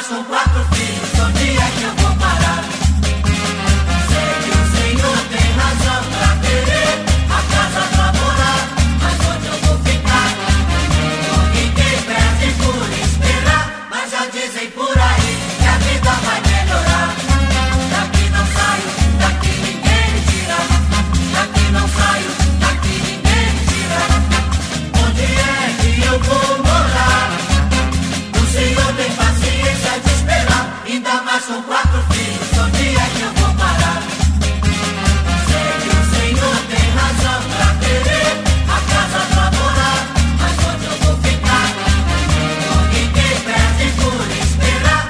são 4 filhos, onde é que eu vou parar? Sei que o Senhor tem razão pra querer a casa pra morar, mas onde eu vou ficar? Ninguém perde por esperar, mas já dizem por aí que a vida vai melhorar. Daqui não saio, daqui ninguém me tira. Daqui não saio, daqui ninguém me tira. Onde é que eu vou morar? O Senhor tem paciência de esperar. Ainda mais com 4 filhos, onde é que eu vou parar? Sei que o Senhor tem razão pra querer a casa pra morar, mas onde eu vou ficar? Ninguém perde por esperar,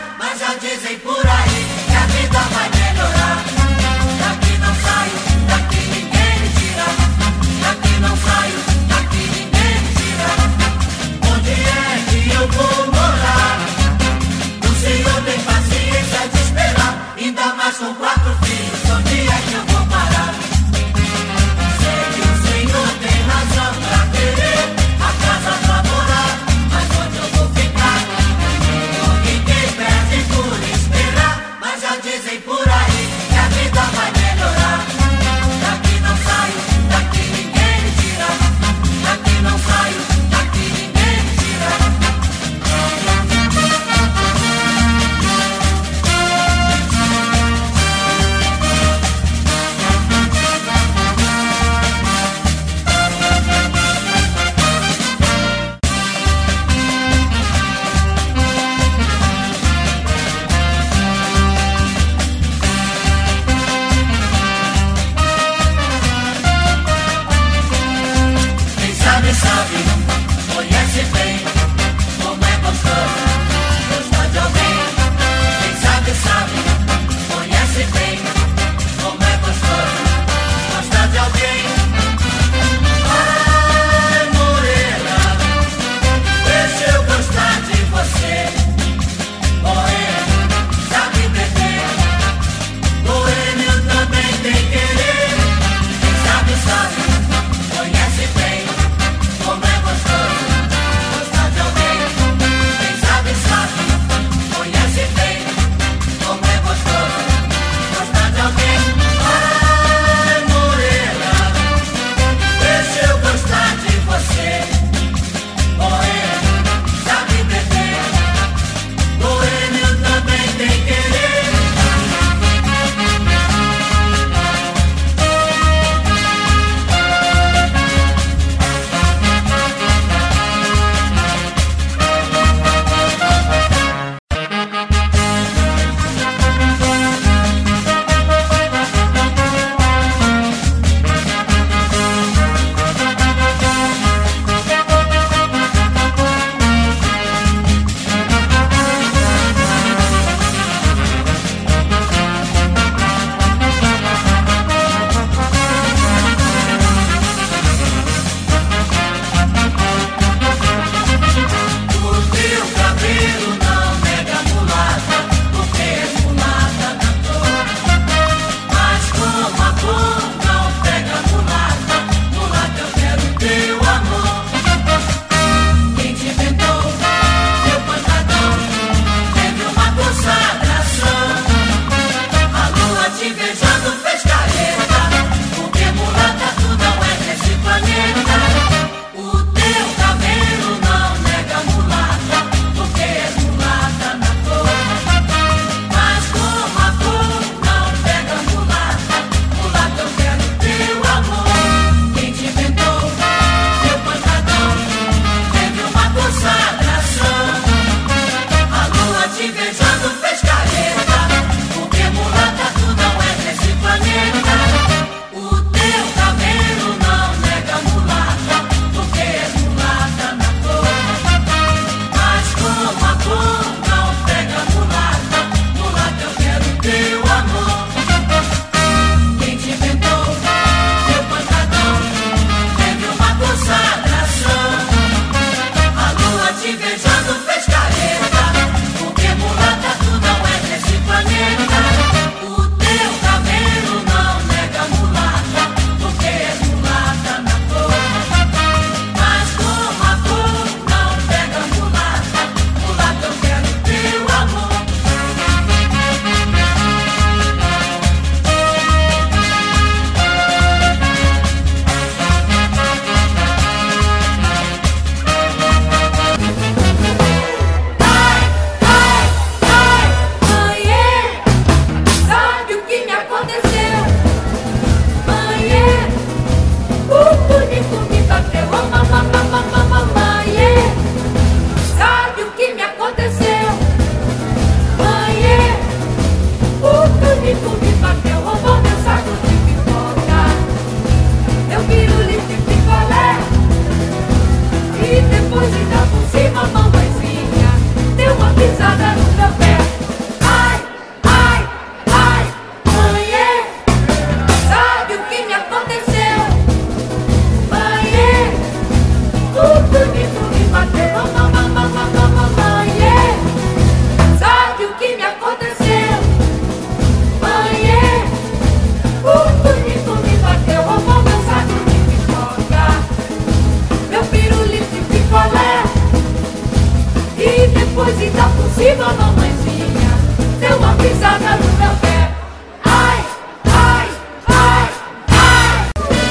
pisada no meu pé. Ai, ai, ai, ai.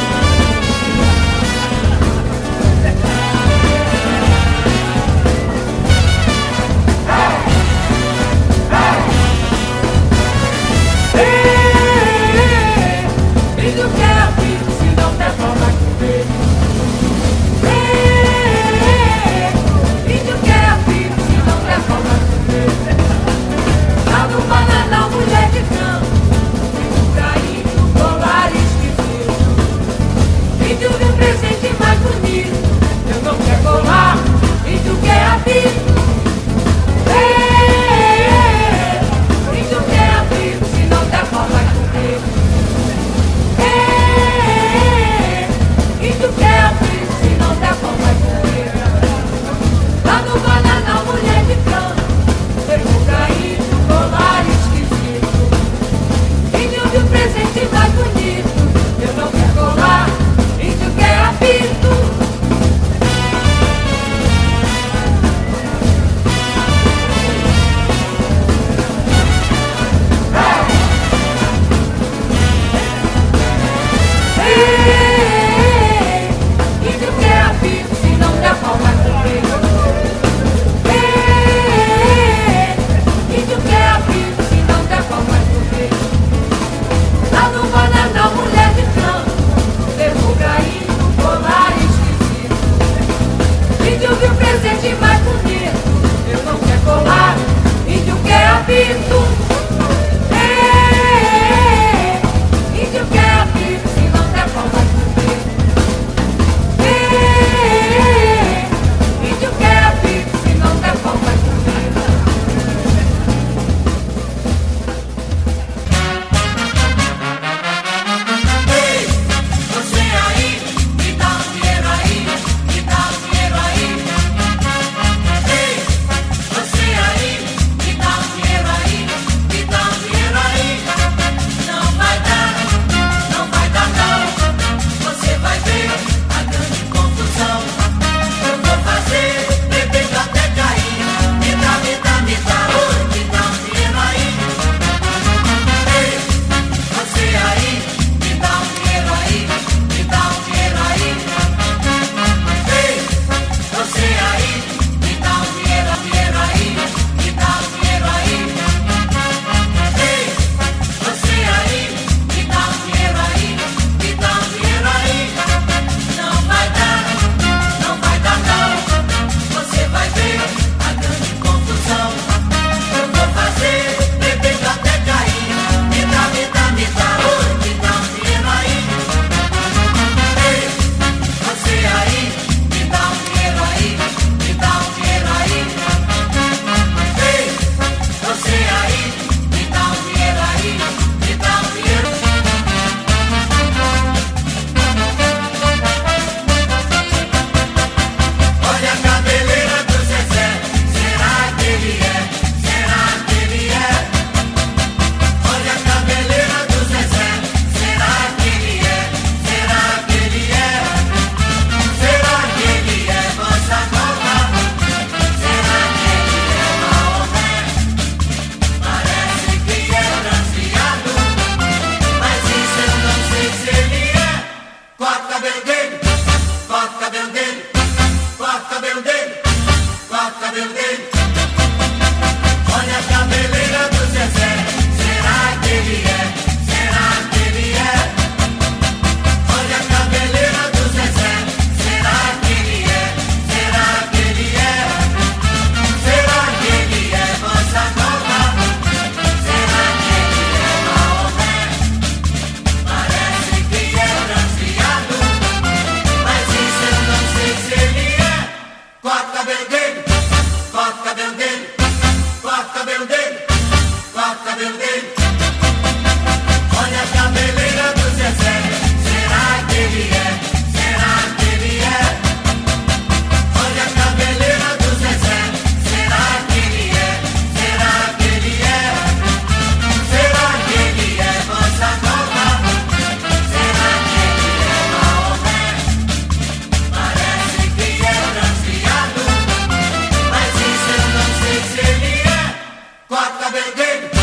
Filho quer filho, se não der forma que vê. Filho quer filho, se não der forma que vê. Lá no Bananal, mulher de campo, filho caído, colar esquisito. Filho de um presente mais bonito, eu não quero colar, filho quer apito. Filho quer apito, se não der forma que vê. E tu quer filho, se não der como vai comer. Lá no Bananal, mulher de canto, ferro caído, colar esquisito. Filho de um presente mais bonito, eu não quero colar, e tu quer apito. E tu quer apito, se não der pau vai comer. E tu quer apito, se não der pau vai comer. Lá no Bananal, mulher de canto, ferro caído, colar esquisito. Índio viu presente mais bonito, eu não quero colar, índio quer apito. Índio quer apito, se não der pau vai comer. Índio quer apito, se não der pau vai comer. Ei, você aí, me dá um dinheiro aí, me dá um dinheiro aí. Ei, você aí, me dá um dinheiro aí, me dá um dinheiro aí. Não vai dar não. Você vai ver a grande confusão. Eu vou fazer bebendo até cair. Me dá, oi, me dá um dinheiro aí. Ei, você aí, me dá um dinheiro aí, me dá um dinheiro aí. Ei, você aí, me dá um dinheiro aí, me dá um dinheiro aí. Ei, você aí, me dá um dinheiro aí, me dá um dinheiro aí. Não vai dar não. Você vai ver a grande confusão. Eu vou fazer bebendo até cair. Me dá, oi, me dá um dinheiro aí. Ei, você aí, me dá um dinheiro aí, me dá um dinheiro aí. Ei, você aí, me dá um dinheiro aí, me dá um dinheiro. Olha a cabeleira do Zezé, será que ele é? Será que ele é? Olha a cabeleira do Zezé, será que ele é? Será que ele é? Será que ele é bossa nova? Será que ele é Maomé? Parece que é bronzeado, mas isso eu não sei se ele é. Corta o cabelo dele, corta o cabelo dele, corta o cabelo dele, corta o cabelo dele. Olha a cabeleira do Zezé, será que ele é? Será que ele é? Olha a cabeleira do Zezé, será que ele é? Será que ele é? Será que ele é bossa nova? Será que ele é Maomé? Parece que é bronzeado, mas isso eu não sei se ele é. Corta o cabelo dele, corta o cabelo dele, corta o cabelo dele, corta o cabelo dele. Olha a cabeleira do Zezé, será que ele é? Será que ele é? Olha a cabeleira do Zezé, será que ele é? Será que ele é? Será que ele é bossa nova? Será que ele é Maomé? Parece que é bronzeado, mas isso eu não sei se ele é. Corta o cabelo dele,